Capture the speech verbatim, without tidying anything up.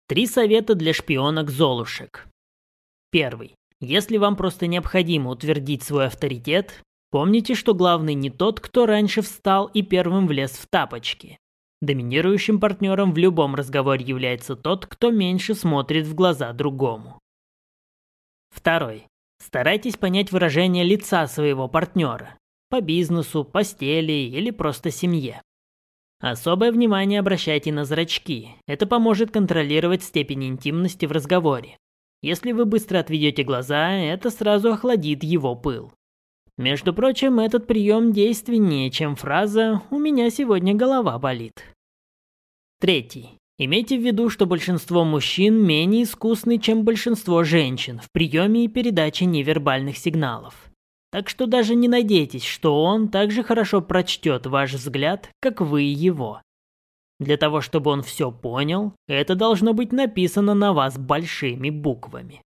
Три совета для шпионок-золушек. Первый. Если вам просто необходимо утвердить свой авторитет, помните, что главный не тот, кто раньше встал и первым влез в тапочки. Доминирующим партнером в любом разговоре является тот, кто меньше смотрит в глаза другому. Второй. Старайтесь понять выражение лица своего партнера. По бизнесу, постели или просто семье. Особое внимание обращайте на зрачки. Это поможет контролировать степень интимности в разговоре. Если вы быстро отведете глаза, это сразу охладит его пыл. Между прочим, этот прием действеннее, чем фраза «у меня сегодня голова болит». Третий. Имейте в виду, что большинство мужчин менее искусны, чем большинство женщин в приеме и передаче невербальных сигналов. Так что даже не надейтесь, что он так же хорошо прочтет ваш взгляд, как вы его. Для того, чтобы он все понял, это должно быть написано на вас большими буквами.